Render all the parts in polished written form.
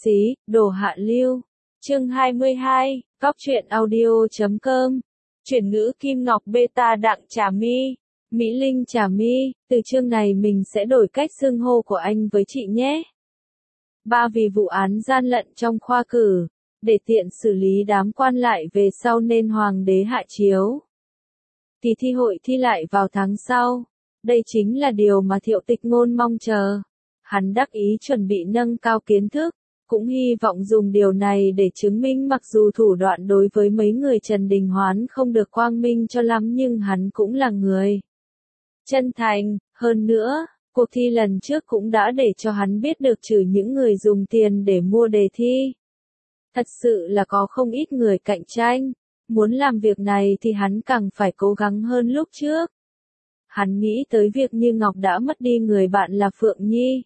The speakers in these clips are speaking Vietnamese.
xí, đồ hạ lưu. Chương 22, Góc truyện audio.com. Chuyển ngữ Kim Ngọc Beta Đặng Trà My. Mỹ Linh Trà My, từ chương này mình sẽ đổi cách xưng hô của anh với chị nhé. Vì vụ án gian lận trong khoa cử, để tiện xử lý đám quan lại về sau nên hoàng đế hạ chiếu. Kỳ thi hội thi lại vào tháng sau. Đây chính là điều mà Thiệu Tịch Ngôn mong chờ. Hắn đắc ý chuẩn bị nâng cao kiến thức, cũng hy vọng dùng điều này để chứng minh mặc dù thủ đoạn đối với mấy người Trần Đình Hoán không được quang minh cho lắm nhưng hắn cũng là người chân thành. Hơn nữa, cuộc thi lần trước cũng đã để cho hắn biết được trừ những người dùng tiền để mua đề thi, thật sự là có không ít người cạnh tranh. Muốn làm việc này thì hắn càng phải cố gắng hơn lúc trước. Hắn nghĩ tới việc Như Ngọc đã mất đi người bạn là Phượng Nhi.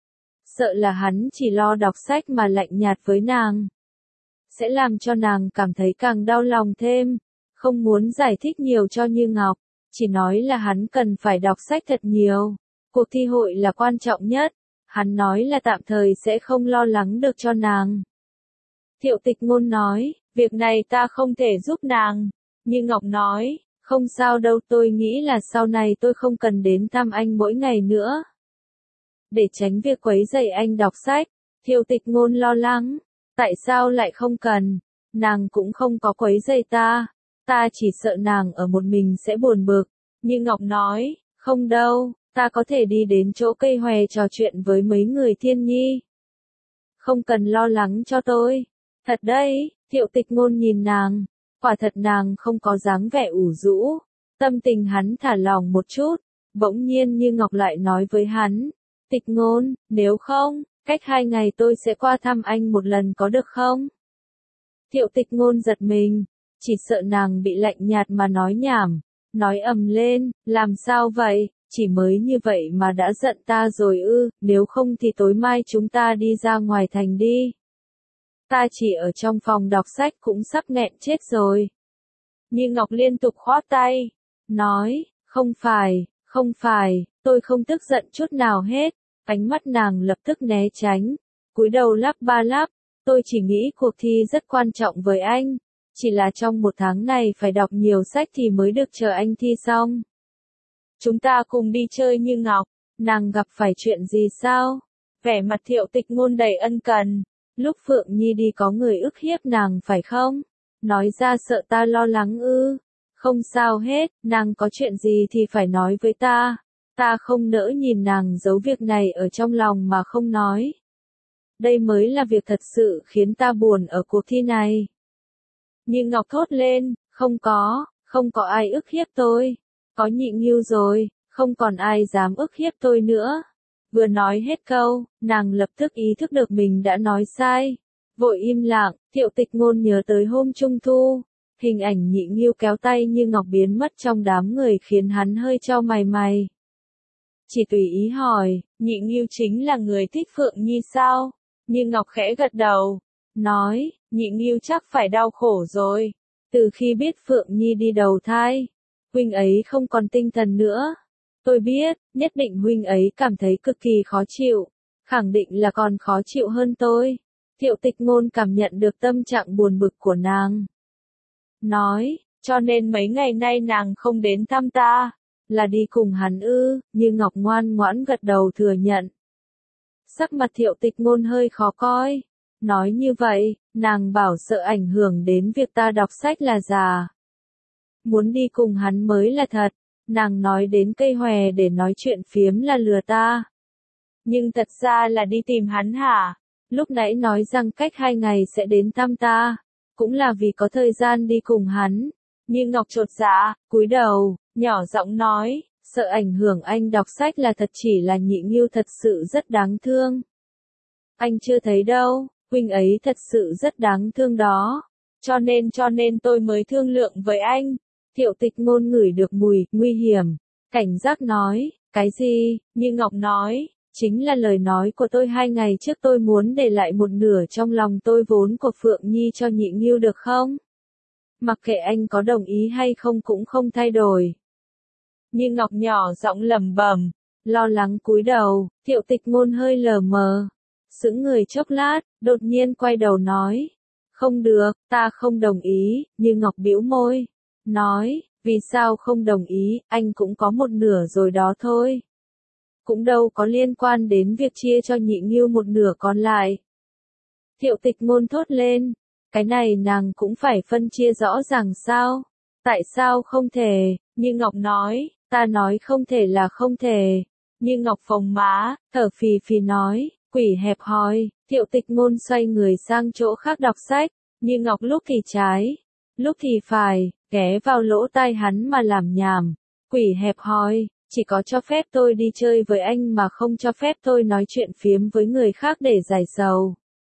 Sợ là hắn chỉ lo đọc sách mà lạnh nhạt với nàng sẽ làm cho nàng cảm thấy càng đau lòng thêm. Không muốn giải thích nhiều cho Như Ngọc, chỉ nói là hắn cần phải đọc sách thật nhiều. Cuộc thi hội là quan trọng nhất, hắn nói là tạm thời sẽ không lo lắng được cho nàng. Thiệu Tịch Ngôn nói, việc này ta không thể giúp nàng. Như Ngọc nói, không sao đâu, tôi nghĩ là sau này tôi không cần đến thăm anh mỗi ngày nữa. Để tránh việc quấy rầy anh đọc sách, Thiệu Tịch Ngôn lo lắng. Tại sao lại không cần? Nàng cũng không có quấy rầy ta. Ta chỉ sợ nàng ở một mình sẽ buồn bực. Như Ngọc nói, không đâu, ta có thể đi đến chỗ cây hòe trò chuyện với mấy người Thiên Nhi. Không cần lo lắng cho tôi. Thật đấy, Thiệu Tịch Ngôn nhìn nàng. Quả thật nàng không có dáng vẻ ủ rũ. Tâm tình hắn thả lỏng một chút. Bỗng nhiên Như Ngọc lại nói với hắn. Tịch Ngôn, nếu không, cách 2 ngày tôi sẽ qua thăm anh một lần có được không? Thiệu Tịch Ngôn giật mình. Chỉ sợ nàng bị lạnh nhạt mà nói nhảm. Nói ầm lên, làm sao vậy? Chỉ mới như vậy mà đã giận ta rồi ư? Nếu không thì tối mai chúng ta đi ra ngoài thành đi. Ta chỉ ở trong phòng đọc sách cũng sắp nghẹn chết rồi. Như Ngọc liên tục khoát tay. Nói, không phải, tôi không tức giận chút nào hết. Ánh mắt nàng lập tức né tránh. Cúi đầu lắp ba lắp. Tôi chỉ nghĩ cuộc thi rất quan trọng với anh. Chỉ là trong 1 tháng này phải đọc nhiều sách thì mới được chờ anh thi xong. Chúng ta cùng đi chơi Như Ngọc. Nàng gặp phải chuyện gì sao? Vẻ mặt Thiệu Tịch Ngôn đầy ân cần. Lúc Phượng Nhi đi có người ức hiếp nàng phải không? Nói ra sợ ta lo lắng ư? Không sao hết, nàng có chuyện gì thì phải nói với ta. Ta không nỡ nhìn nàng giấu việc này ở trong lòng mà không nói. Đây mới là việc thật sự khiến ta buồn ở cuộc thi này. Như Ngọc thốt lên, không có ai ức hiếp tôi. Có Nhị Ngưu rồi, không còn ai dám ức hiếp tôi nữa. Vừa nói hết câu, nàng lập tức ý thức được mình đã nói sai. Vội im lặng, Thiệu Tịch Ngôn nhớ tới hôm Trung Thu. Hình ảnh Nhị Ngưu kéo tay Như Ngọc biến mất trong đám người khiến hắn hơi chau mày. Chỉ tùy ý hỏi, Nhị Ngưu chính là người thích Phượng Nhi sao? Như Ngọc khẽ gật đầu. Nói, Nhị Ngưu chắc phải đau khổ rồi. Từ khi biết Phượng Nhi đi đầu thai, huynh ấy không còn tinh thần nữa. Tôi biết, nhất định huynh ấy cảm thấy cực kỳ khó chịu. Khẳng định là còn khó chịu hơn tôi. Thiệu Tịch Ngôn cảm nhận được tâm trạng buồn bực của nàng. Nói, cho nên mấy ngày nay nàng không đến thăm ta. Là đi cùng hắn ư? Như Ngọc ngoan ngoãn gật đầu thừa nhận. Sắc mặt Thiệu Tịch Ngôn hơi khó coi. Nói như vậy, nàng bảo sợ ảnh hưởng đến việc ta đọc sách là giả. Muốn đi cùng hắn mới là thật. Nàng nói đến cây hòe để nói chuyện phiếm là lừa ta. Nhưng thật ra là đi tìm hắn hả? Lúc nãy nói rằng cách 2 ngày sẽ đến thăm ta. Cũng là vì có thời gian đi cùng hắn. Như Ngọc chột dạ, cúi đầu, nhỏ giọng nói, sợ ảnh hưởng anh đọc sách là thật, chỉ là Nhị Ngưu thật sự rất đáng thương. Anh chưa thấy đâu, huynh ấy thật sự rất đáng thương đó. Cho nên tôi mới thương lượng với anh. Thiệu Tịch Ngôn ngửi được mùi nguy hiểm, cảnh giác nói, cái gì? Như Ngọc nói, chính là lời nói của tôi 2 ngày trước, tôi muốn để lại một nửa trong lòng tôi vốn của Phượng Nhi cho Nhị Ngưu được không? Mặc kệ anh có đồng ý hay không cũng không thay đổi. Như Ngọc nhỏ giọng lẩm bẩm, lo lắng cúi đầu. Thiệu Tịch Ngôn hơi lờ mờ. sững người chốc lát, đột nhiên quay đầu nói. Không được, ta không đồng ý, Như Ngọc bĩu môi. Nói, vì sao không đồng ý, anh cũng có một nửa rồi đó thôi. Cũng đâu có liên quan đến việc chia cho Nhị Nghiêu một nửa còn lại. Thiệu Tịch Ngôn thốt lên, cái này nàng cũng phải phân chia rõ ràng sao? Tại sao không thể? Như Ngọc nói, ta nói không thể là không thể. Như Ngọc phồng má, thở phì phì nói, quỷ hẹp hòi. Thiệu Tịch Ngôn xoay người sang chỗ khác đọc sách, Như Ngọc lúc thì trái, lúc thì phải, ghé vào lỗ tai hắn mà làm nhảm. Quỷ hẹp hòi, chỉ có cho phép tôi đi chơi với anh mà không cho phép tôi nói chuyện phiếm với người khác để giải sầu.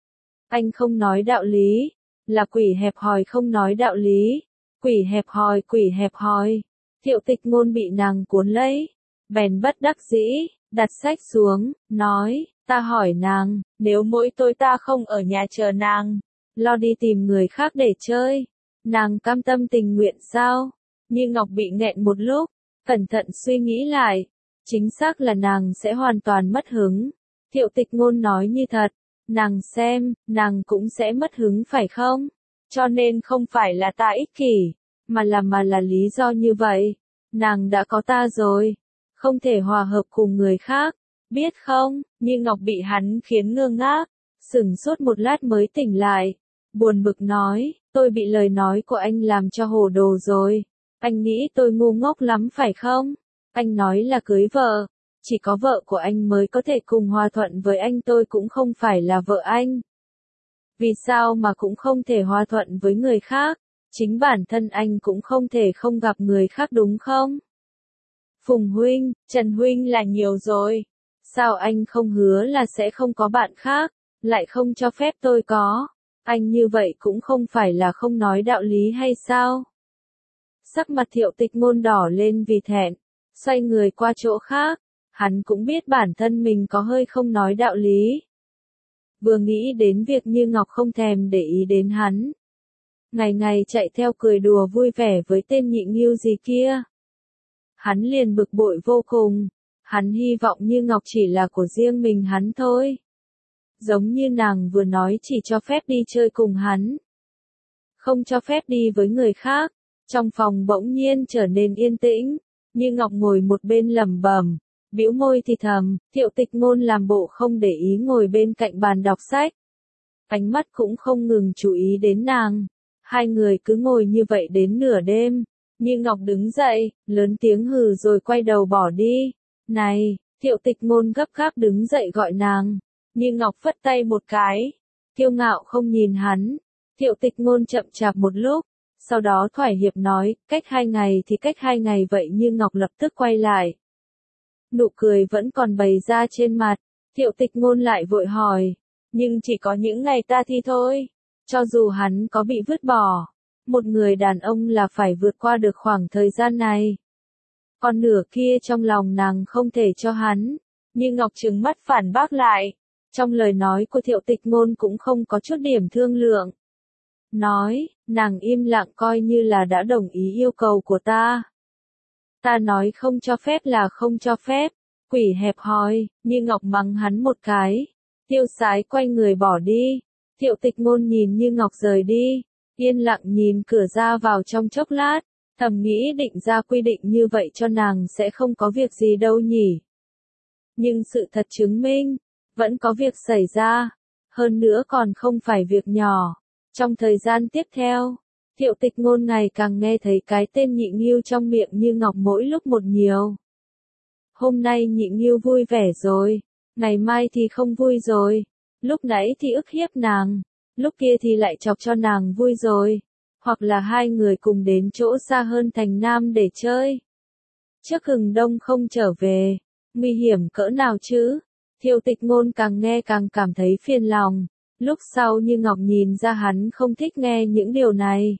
Anh không nói đạo lý, là quỷ hẹp hòi không nói đạo lý. Quỷ hẹp hòi, quỷ hẹp hòi. Thiệu Tịch Ngôn bị nàng cuốn lấy, bèn bất đắc dĩ, đặt sách xuống, nói, ta hỏi nàng, nếu mỗi tối ta không ở nhà chờ nàng, lo đi tìm người khác để chơi, nàng cam tâm tình nguyện sao? Như Ngọc bị nghẹn một lúc, cẩn thận suy nghĩ lại, chính xác là nàng sẽ hoàn toàn mất hứng. Thiệu Tịch Ngôn nói như thật, nàng xem, nàng cũng sẽ mất hứng phải không? Cho nên không phải là ta ích kỷ, mà là lý do như vậy. Nàng đã có ta rồi, không thể hòa hợp cùng người khác, biết không? Như Ngọc bị hắn khiến ngơ ngác, sững sốt một lát mới tỉnh lại, buồn bực nói, tôi bị lời nói của anh làm cho hồ đồ rồi. Anh nghĩ tôi ngu ngốc lắm phải không? Anh nói là cưới vợ, chỉ có vợ của anh mới có thể cùng hòa thuận với anh, tôi cũng không phải là vợ anh. Vì sao mà cũng không thể hòa thuận với người khác? Chính bản thân anh cũng không thể không gặp người khác đúng không? Phùng huynh, Trần huynh là nhiều rồi. Sao anh không hứa là sẽ không có bạn khác, lại không cho phép tôi có? Anh như vậy cũng không phải là không nói đạo lý hay sao? Sắc mặt Thiệu Tịch Ngôn đỏ lên vì thẹn, xoay người qua chỗ khác. Hắn cũng biết bản thân mình có hơi không nói đạo lý. Vừa nghĩ đến việc Như Ngọc không thèm để ý đến hắn, ngày ngày chạy theo cười đùa vui vẻ với tên Nhị Nghiêu gì kia, hắn liền bực bội vô cùng. Hắn hy vọng Như Ngọc chỉ là của riêng mình hắn thôi. Giống như nàng vừa nói, chỉ cho phép đi chơi cùng hắn, không cho phép đi với người khác. Trong phòng bỗng nhiên trở nên yên tĩnh, Như Ngọc ngồi một bên lẩm bẩm, bĩu môi thì thầm. Thiệu Tịch Ngôn làm bộ không để ý ngồi bên cạnh bàn đọc sách, ánh mắt cũng không ngừng chú ý đến nàng. Hai người cứ ngồi như vậy đến nửa đêm. Như Ngọc đứng dậy, lớn tiếng hừ rồi quay đầu bỏ đi. Này, Thiệu Tịch Ngôn gấp gáp đứng dậy gọi nàng. Như Ngọc phất tay một cái, kiêu ngạo không nhìn hắn. Thiệu Tịch Ngôn chậm chạp một lúc, sau đó thỏa hiệp nói, cách 2 ngày thì cách 2 ngày vậy. Như Ngọc lập tức quay lại, nụ cười vẫn còn bày ra trên mặt. Thiệu Tịch Ngôn lại vội hỏi, nhưng chỉ có những ngày ta thi thôi. Cho dù hắn có bị vứt bỏ, một người đàn ông là phải vượt qua được khoảng thời gian này. Còn nửa kia trong lòng nàng không thể cho hắn. Như Ngọc trừng mắt phản bác lại. Trong lời nói của Thiệu Tịch Ngôn cũng không có chút điểm thương lượng. Nói, nàng im lặng coi như là đã đồng ý yêu cầu của ta. Ta nói không cho phép là không cho phép. Quỷ hẹp hòi. Như Ngọc mắng hắn một cái, tiêu sái quay người bỏ đi. Thiệu Tịch Ngôn nhìn Như Ngọc rời đi, yên lặng nhìn cửa ra vào trong chốc lát, thầm nghĩ định ra quy định như vậy cho nàng sẽ không có việc gì đâu nhỉ. Nhưng sự thật chứng minh, vẫn có việc xảy ra, hơn nữa còn không phải việc nhỏ. Trong thời gian tiếp theo, Thiệu Tịch Ngôn ngày càng nghe thấy cái tên Nhị Nghiêu trong miệng Như Ngọc mỗi lúc một nhiều. Hôm nay Nhị Nghiêu vui vẻ rồi, ngày mai thì không vui rồi. Lúc nãy thì ức hiếp nàng, lúc kia thì lại chọc cho nàng vui rồi. Hoặc là hai người cùng đến chỗ xa hơn thành Nam để chơi. Trước Hừng Đông không trở về, nguy hiểm cỡ nào chứ? Thiệu Tịch Ngôn càng nghe càng cảm thấy phiền lòng. Lúc sau Như Ngọc nhìn ra hắn không thích nghe những điều này.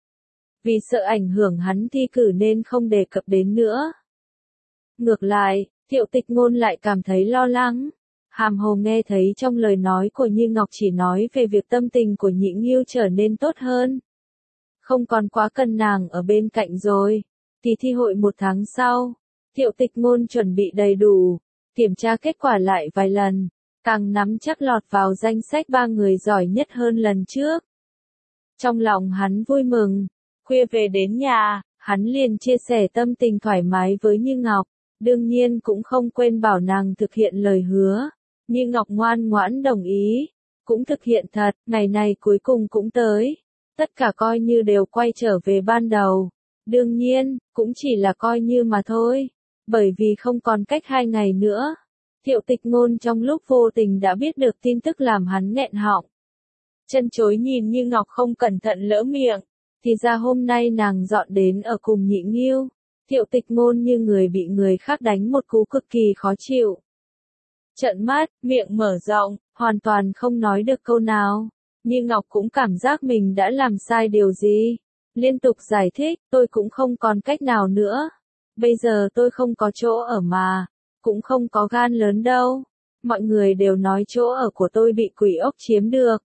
Vì sợ ảnh hưởng hắn thi cử nên không đề cập đến nữa. Ngược lại, Thiệu Tịch Ngôn lại cảm thấy lo lắng. Hàm hồ nghe thấy trong lời nói của Như Ngọc chỉ nói về việc tâm tình của Nhị Nghiêu trở nên tốt hơn, không còn quá cần nàng ở bên cạnh rồi. Kỳ thi hội 1 tháng sau, Thiệu Tịch Ngôn chuẩn bị đầy đủ, kiểm tra kết quả lại vài lần, càng nắm chắc lọt vào danh sách 3 người giỏi nhất hơn lần trước. Trong lòng hắn vui mừng, khuya về đến nhà, hắn liền chia sẻ tâm tình thoải mái với Như Ngọc, đương nhiên cũng không quên bảo nàng thực hiện lời hứa. Như Ngọc ngoan ngoãn đồng ý, cũng thực hiện thật, ngày này cuối cùng cũng tới. Tất cả coi như đều quay trở về ban đầu. Đương nhiên, cũng chỉ là coi như mà thôi, bởi vì không còn cách 2 ngày nữa. Thiệu Tịch Ngôn trong lúc vô tình đã biết được tin tức làm hắn nghẹn họng. Chân chối nhìn Như Ngọc không cẩn thận lỡ miệng, thì ra hôm nay nàng dọn đến ở cùng Nhị Nghiêu. Thiệu Tịch Ngôn như người bị người khác đánh một cú cực kỳ khó chịu. Trợn mắt, miệng mở rộng, hoàn toàn không nói được câu nào. Như Ngọc cũng cảm giác mình đã làm sai điều gì. Liên tục giải thích, tôi cũng không còn cách nào nữa. Bây giờ tôi không có chỗ ở mà, cũng không có gan lớn đâu. Mọi người đều nói chỗ ở của tôi bị quỷ ốc chiếm được.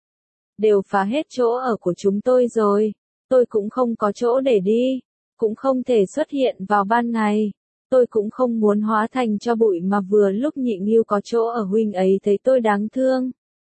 Đều phá hết chỗ ở của chúng tôi rồi. Tôi cũng không có chỗ để đi, cũng không thể xuất hiện vào ban ngày. Tôi cũng không muốn hóa thành tro bụi mà vừa lúc Nhị Nghiêu có chỗ ở huynh ấy thấy tôi đáng thương.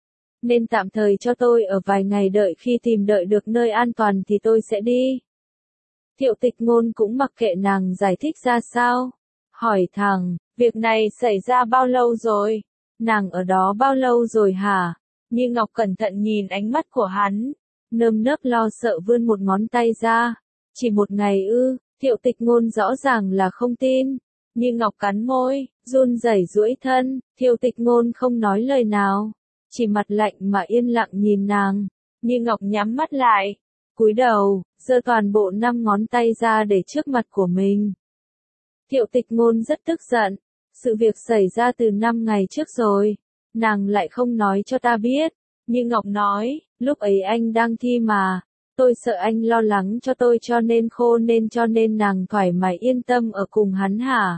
Nên tạm thời cho tôi ở vài ngày đợi khi tìm đợi được nơi an toàn thì tôi sẽ đi. Thiệu Tịch Ngôn cũng mặc kệ nàng giải thích ra sao. Hỏi thẳng, việc này xảy ra bao lâu rồi? Nàng ở đó bao lâu rồi hả? Như Ngọc cẩn thận nhìn ánh mắt của hắn, nơm nớp lo sợ vươn một ngón tay ra. Chỉ 1 ngày ư? Thiệu Tịch Ngôn rõ ràng là không tin. Như Ngọc cắn môi, run rẩy duỗi thân, Thiệu Tịch Ngôn không nói lời nào, chỉ mặt lạnh mà yên lặng nhìn nàng. Như Ngọc nhắm mắt lại, cúi đầu, giơ toàn bộ 5 ngón tay ra để trước mặt của mình. Thiệu Tịch Ngôn rất tức giận, sự việc xảy ra từ 5 ngày trước rồi, nàng lại không nói cho ta biết. Như Ngọc nói, lúc ấy anh đang thi mà, tôi sợ anh lo lắng cho tôi cho nên nàng thoải mái yên tâm ở cùng hắn hả?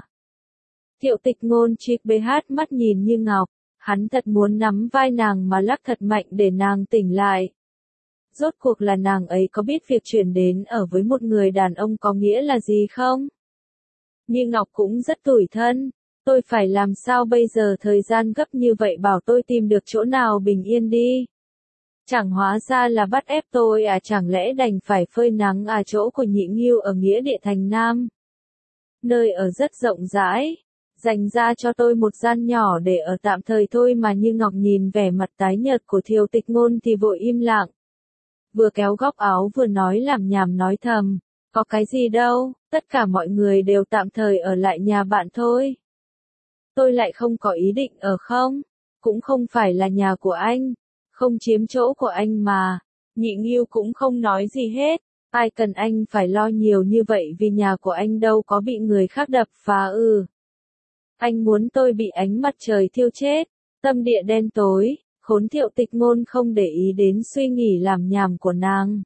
Thiệu Tịch Ngôn chích bê hát mắt nhìn Như Ngọc, hắn thật muốn nắm vai nàng mà lắc thật mạnh để nàng tỉnh lại. Rốt cuộc là nàng ấy có biết việc chuyển đến ở với một người đàn ông có nghĩa là gì không? Như Ngọc cũng rất tủi thân, tôi phải làm sao bây giờ, thời gian gấp như vậy, bảo tôi tìm được chỗ nào bình yên đi. Chẳng hóa ra là bắt ép tôi à, chẳng lẽ đành phải phơi nắng à? Chỗ của Nhị Nghiêu ở Nghĩa Địa thành Nam. Nơi ở rất rộng rãi, dành ra cho tôi một gian nhỏ để ở tạm thời thôi mà. Như Ngọc nhìn vẻ mặt tái nhợt của Thiệu Tịch Ngôn thì vội im lặng. Vừa kéo góc áo vừa nói làm nhảm nói thầm, có cái gì đâu, tất cả mọi người đều tạm thời ở lại nhà bạn thôi. Tôi lại không có ý định ở không, cũng không phải là nhà của anh, không chiếm chỗ của anh mà. Nhị Nghiêu cũng không nói gì hết, ai cần anh phải lo nhiều như vậy vì nhà của anh đâu có bị người khác đập phá ư. Anh muốn tôi bị ánh mặt trời thiêu chết, tâm địa đen tối. Khốn! Thiệu Tịch Ngôn không để ý đến suy nghĩ làm nhảm của nàng.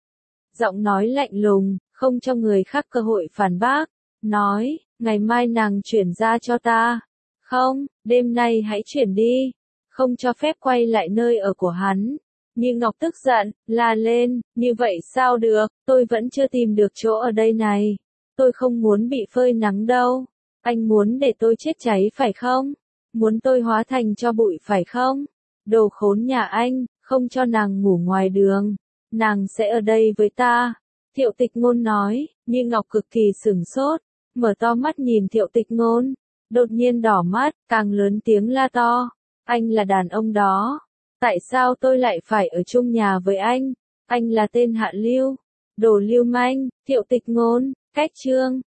Giọng nói lạnh lùng, không cho người khác cơ hội phản bác, nói, ngày mai nàng chuyển ra cho ta. Không, đêm nay hãy chuyển đi, không cho phép quay lại nơi ở của hắn. Như Ngọc tức giận, la lên, như vậy sao được, tôi vẫn chưa tìm được chỗ ở đây này. Tôi không muốn bị phơi nắng đâu. Anh muốn để tôi chết cháy phải không? Muốn tôi hóa thành tro bụi phải không? Đồ khốn nhà anh, không cho nàng ngủ ngoài đường. Nàng sẽ ở đây với ta. Thiệu Tịch Ngôn nói. Như Ngọc cực kỳ sửng sốt, mở to mắt nhìn Thiệu Tịch Ngôn, đột nhiên đỏ mắt, càng lớn tiếng la to. Anh là đàn ông đó. Tại sao tôi lại phải ở chung nhà với anh? Anh là tên hạ lưu, đồ lưu manh. Thiệu Tịch Ngôn, cách chương.